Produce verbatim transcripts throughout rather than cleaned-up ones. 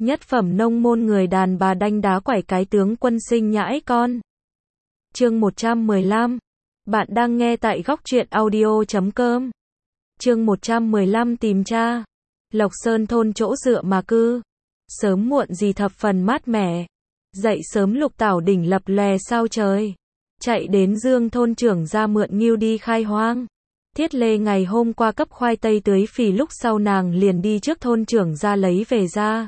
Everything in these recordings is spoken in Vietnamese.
Nhất phẩm nông môn người đàn bà đanh đá quẩy cái tướng quân sinh nhãi con. Chương một trăm mười lăm. Bạn đang nghe tại góc truyện audio chấm com. Chương một trăm mười lăm tìm cha. Lộc Sơn thôn chỗ dựa mà cư. Sớm muộn gì thập phần mát mẻ. Dậy sớm Lục Tảo đỉnh lập lè sao trời. Chạy đến Dương thôn trưởng ra mượn ngưu đi khai hoang. Thiết Lê ngày hôm qua cấp khoai tây tưới phì, lúc sau nàng liền đi trước thôn trưởng ra lấy về ra.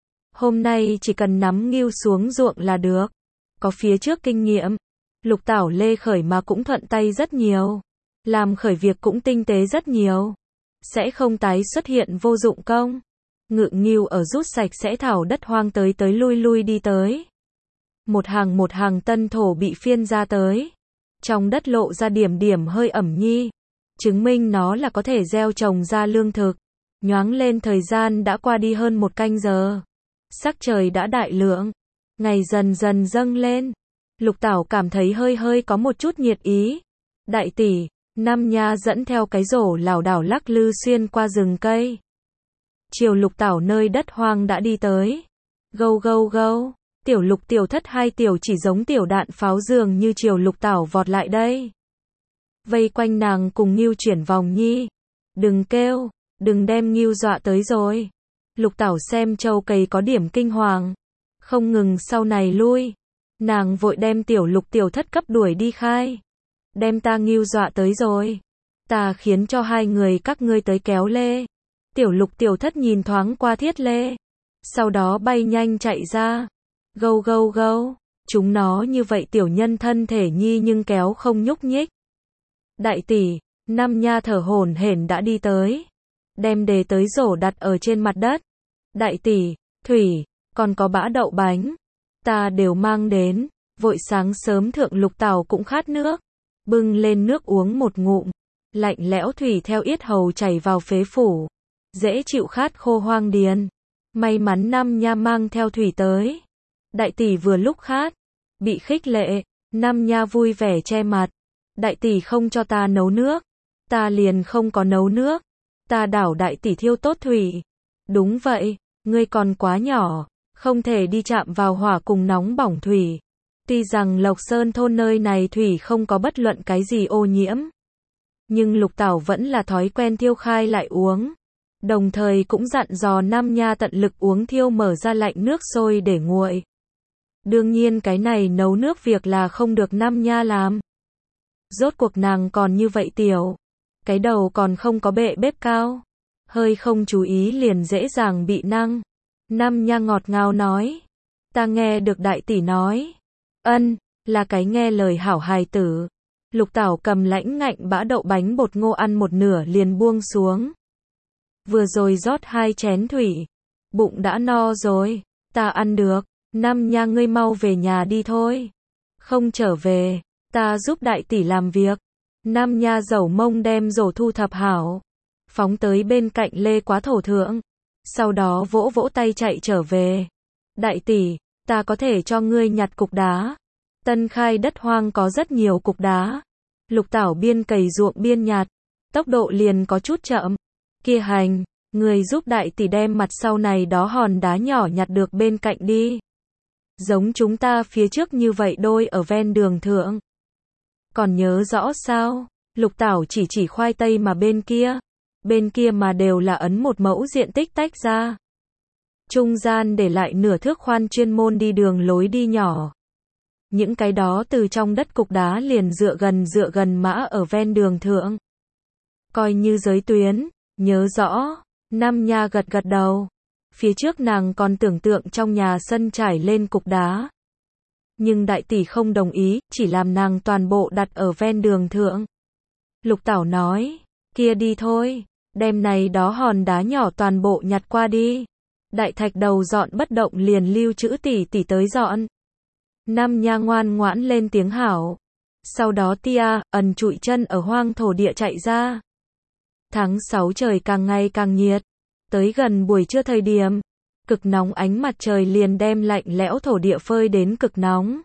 Hôm nay chỉ cần nắm ngưu xuống ruộng là được. Có phía trước kinh nghiệm, Lục Tảo Lê khởi mà cũng thuận tay rất nhiều. Làm khởi việc cũng tinh tế rất nhiều. Sẽ không tái xuất hiện vô dụng công. Ngự ngưu ở rút sạch sẽ thảo đất hoang tới tới lui lui đi tới. Một hàng một hàng tân thổ bị phiên ra tới. Trong đất lộ ra điểm điểm hơi ẩm nhi. Chứng minh nó là có thể gieo trồng ra lương thực. Nhoáng lên thời gian đã qua đi hơn một canh giờ. Sắc trời đã đại lượng. Ngày dần dần dâng lên. Lục Tảo cảm thấy hơi hơi có một chút nhiệt ý. Đại tỷ, Nam Nha dẫn theo cái rổ lảo đảo lắc lư xuyên qua rừng cây. Chiều Lục Tảo nơi đất hoang đã đi tới. Gâu gâu gâu. Tiểu Lục tiểu thất hai tiểu chỉ giống tiểu đạn pháo dường như chiều Lục Tảo vọt lại đây. Vây quanh nàng cùng ngưu chuyển vòng nhi. Đừng kêu, đừng đem ngưu dọa tới rồi. Lục Tảo xem trâu cầy có điểm kinh hoàng. Không ngừng sau này lui. Nàng vội đem tiểu Lục tiểu thất cấp đuổi đi khai. Đem ta ngưu dọa tới rồi. Ta khiến cho hai người các ngươi tới kéo Lê. Tiểu Lục tiểu thất nhìn thoáng qua Thiết Lê. Sau đó bay nhanh chạy ra. Gâu gâu gâu. Chúng nó như vậy tiểu nhân thân thể nhi nhưng kéo không nhúc nhích. Đại tỷ, Nam Nha thở hổn hển đã đi tới. Đem đề tới rổ đặt ở trên mặt đất. Đại tỷ, thủy, còn có bã đậu bánh. Ta đều mang đến. Vội sáng sớm thượng Lục Tảo cũng khát nước. Bưng lên nước uống một ngụm. Lạnh lẽo thủy theo yết hầu chảy vào phế phủ. Dễ chịu khát khô hoang điền. May mắn Nam Nha mang theo thủy tới. Đại tỷ vừa lúc khát. Bị khích lệ. Nam Nha vui vẻ che mặt. Đại tỷ không cho ta nấu nước. Ta liền không có nấu nước. Ta đảo đại tỷ thiêu tốt thủy. Đúng vậy, ngươi còn quá nhỏ. Không thể đi chạm vào hỏa cùng nóng bỏng thủy. Tuy rằng Lộc Sơn thôn nơi này thủy không có bất luận cái gì ô nhiễm. Nhưng Lục Tảo vẫn là thói quen thiêu khai lại uống. Đồng thời cũng dặn dò Nam Nha tận lực uống thiêu mở ra lạnh nước sôi để nguội. Đương nhiên cái này nấu nước việc là không được Nam Nha làm. Rốt cuộc nàng còn như vậy tiểu. Cái đầu còn không có bệ bếp cao. Hơi không chú ý liền dễ dàng bị năng. Nam Nha ngọt ngào nói. Ta nghe được đại tỷ nói. Ân, là cái nghe lời hảo hài tử. Lục Tảo cầm lãnh ngạnh bã đậu bánh bột ngô ăn một nửa liền buông xuống. Vừa rồi rót hai chén thủy. Bụng đã no rồi. Ta ăn được. Nam Nha ngươi mau về nhà đi thôi. Không trở về. Ta giúp đại tỷ làm việc. Nam Nha dẩu mông đem rổ thu thập hảo. Phóng tới bên cạnh Lê Quá thổ thượng. Sau đó vỗ vỗ tay chạy trở về. Đại tỷ, ta có thể cho ngươi nhặt cục đá. Tân khai đất hoang có rất nhiều cục đá. Lục Tảo biên cày ruộng biên nhặt. Tốc độ liền có chút chậm. Kia hành, người giúp đại tỷ đem mặt sau này đó hòn đá nhỏ nhặt được bên cạnh đi. Giống chúng ta phía trước như vậy đôi ở ven đường thượng. Còn nhớ rõ sao? Lục Tảo chỉ chỉ khoai tây mà bên kia. Bên kia mà đều là ấn một mẫu diện tích tách ra. Trung gian để lại nửa thước khoan chuyên môn đi đường lối đi nhỏ. Những cái đó từ trong đất cục đá liền dựa gần dựa gần mã ở ven đường thượng. Coi như giới tuyến, nhớ rõ. Nam Nha gật gật đầu. Phía trước nàng còn tưởng tượng trong nhà sân trải lên cục đá. Nhưng đại tỷ không đồng ý, chỉ làm nàng toàn bộ đặt ở ven đường thượng. Lục Tảo nói, kia đi thôi, đem này đó hòn đá nhỏ toàn bộ nhặt qua đi. Đại thạch đầu dọn bất động liền lưu trữ tỷ tỷ tới dọn. Nam Nha ngoan ngoãn lên tiếng hảo. Sau đó tia, ẩn trụi chân ở hoang thổ địa chạy ra. Tháng sáu trời càng ngày càng nhiệt. Tới gần buổi trưa thời điểm. Cực nóng ánh mặt trời liền đem lạnh lẽo thổ địa phơi đến cực nóng.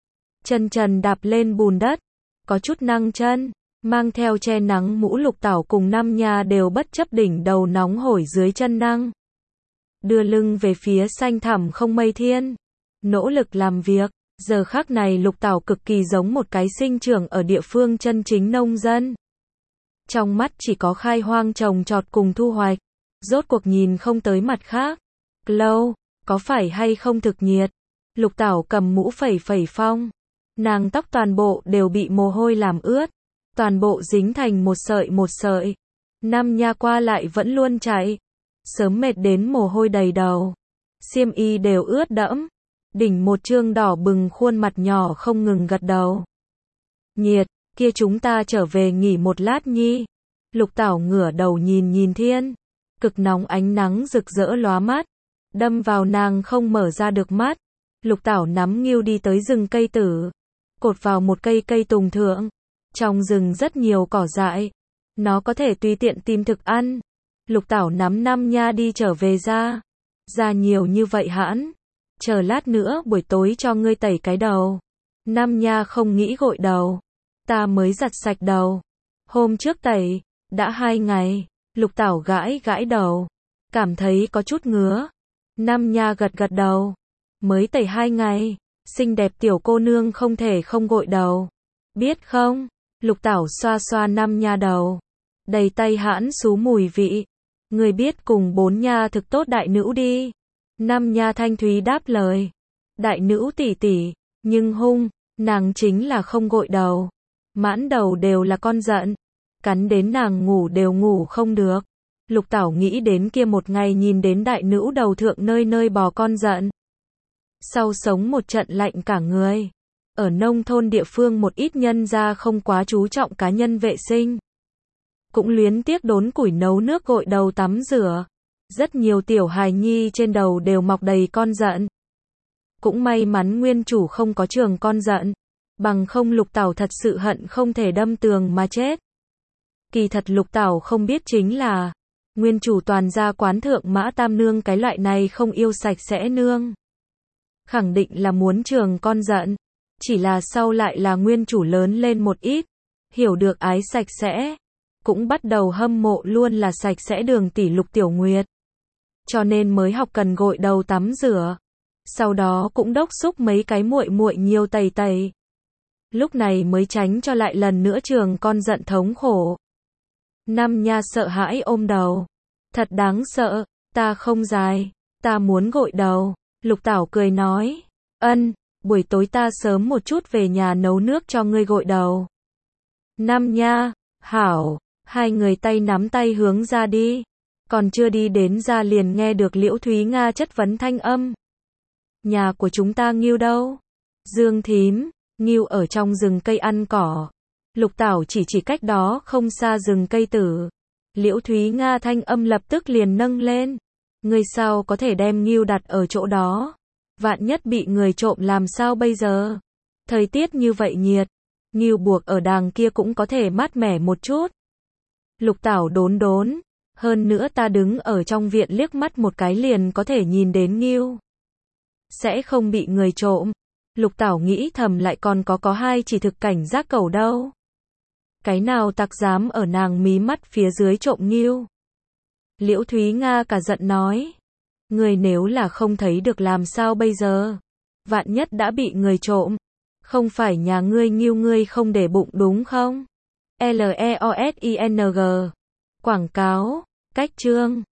Chân trần đạp lên bùn đất. Có chút năng chân. Mang theo che nắng mũ Lục Tảo cùng Nam Nha đều bất chấp đỉnh đầu nóng hổi dưới chân năng. đưa lưng về phía xanh thẳm không mây thiên, nỗ lực làm việc. Giờ khắc này Lục Tảo cực kỳ giống một cái sinh trưởng ở địa phương chân chính nông dân. Trong mắt chỉ có khai hoang trồng trọt cùng thu hoạch, rốt cuộc nhìn không tới mặt khác. Lâu, có phải hay không thực nhiệt? Lục Tảo cầm mũ phẩy phẩy phong, nàng tóc toàn bộ đều bị mồ hôi làm ướt, toàn bộ dính thành một sợi một sợi. Năm nha qua lại vẫn luôn chạy, sớm mệt đến mồ hôi đầy đầu, xiêm y đều ướt đẫm, đỉnh một trương đỏ bừng khuôn mặt nhỏ không ngừng gật đầu. Nhiệt, kia chúng ta trở về nghỉ một lát nhi. Lục Tảo ngửa đầu nhìn nhìn thiên, cực nóng ánh nắng rực rỡ lóa mắt, đâm vào nàng không mở ra được mắt. Lục Tảo nắm Ngưu đi tới rừng cây tử, cột vào một cây cây tùng thượng. Trong rừng rất nhiều cỏ dại, nó có thể tùy tiện tìm thực ăn. Lục Tảo nắm năm nha đi trở về ra. Ra nhiều như vậy hãn, chờ lát nữa buổi tối cho ngươi tẩy cái đầu. Năm nha không nghĩ gội đầu, ta mới giặt sạch đầu. Hôm trước tẩy, đã hai ngày. Lục Tảo gãi gãi đầu, cảm thấy có chút ngứa. Năm nha gật gật đầu, mới tẩy hai ngày, xinh đẹp tiểu cô nương không thể không gội đầu. Biết không? Lục Tảo xoa xoa năm nha đầu, đầy tay hãn xú mùi vị. Người biết cùng bốn nha thực tốt đại nữ đi. Năm nha thanh thúy đáp lời. Đại nữ tỷ tỷ, nhưng hung, nàng chính là không gội đầu. Mãn đầu đều là con giận, cắn đến nàng ngủ đều ngủ không được. Lục Tảo nghĩ đến kia một ngày nhìn đến đại nữ đầu thượng nơi nơi bò con giận. Sau sống một trận lạnh cả người. Ở nông thôn địa phương một ít nhân gia không quá chú trọng cá nhân vệ sinh, cũng luyến tiếc đốn củi nấu nước gội đầu tắm rửa. Rất nhiều tiểu hài nhi trên đầu đều mọc đầy con giận. Cũng may mắn nguyên chủ không có trường con giận, bằng không Lục Tảo thật sự hận không thể đâm tường mà chết. Kỳ thật Lục Tảo không biết chính là, nguyên chủ toàn gia quán thượng mã tam nương cái loại này không yêu sạch sẽ nương. Khẳng định là muốn trường con giận, chỉ là sau lại là nguyên chủ lớn lên một ít, hiểu được ái sạch sẽ, cũng bắt đầu hâm mộ luôn là sạch sẽ Đường tỷ Lục Tiểu Nguyệt. Cho nên mới học cần gội đầu tắm rửa. Sau đó cũng đốc xúc mấy cái muội muội nhiều tẩy tẩy. Lúc này mới tránh cho lại lần nữa trường con giận thống khổ. Năm nha sợ hãi ôm đầu. Thật đáng sợ, ta không dài, ta muốn gội đầu. Lục Tảo cười nói, ân, buổi tối ta sớm một chút về nhà nấu nước cho ngươi gội đầu. Năm nha, hảo, hai người tay nắm tay hướng ra đi. Còn chưa đi đến ra liền nghe được Liễu Thúy Nga chất vấn thanh âm. Nhà của chúng ta Ngưu đâu? Dương thím, Ngưu ở trong rừng cây ăn cỏ. Lục Tảo chỉ chỉ cách đó không xa rừng cây tử. Liễu Thúy Nga thanh âm lập tức liền nâng lên. Người sao có thể đem Ngưu đặt ở chỗ đó? Vạn nhất bị người trộm làm sao bây giờ? Thời tiết như vậy nhiệt, Ngưu buộc ở đàng kia cũng có thể mát mẻ một chút. Lục Tảo đốn đốn. Hơn nữa ta đứng ở trong viện liếc mắt một cái liền có thể nhìn đến Ngưu. Sẽ không bị người trộm. Lục Tảo nghĩ thầm lại còn có có hai chỉ thực cảnh giác cẩu đâu. Cái nào tặc dám ở nàng mí mắt phía dưới trộm Ngưu. Liễu Thúy Nga cả giận nói. Người nếu là không thấy được làm sao bây giờ? Vạn nhất đã bị người trộm. Không phải nhà ngươi Ngưu ngươi không để bụng đúng không? L E O S I N G. Quảng cáo. Cách chương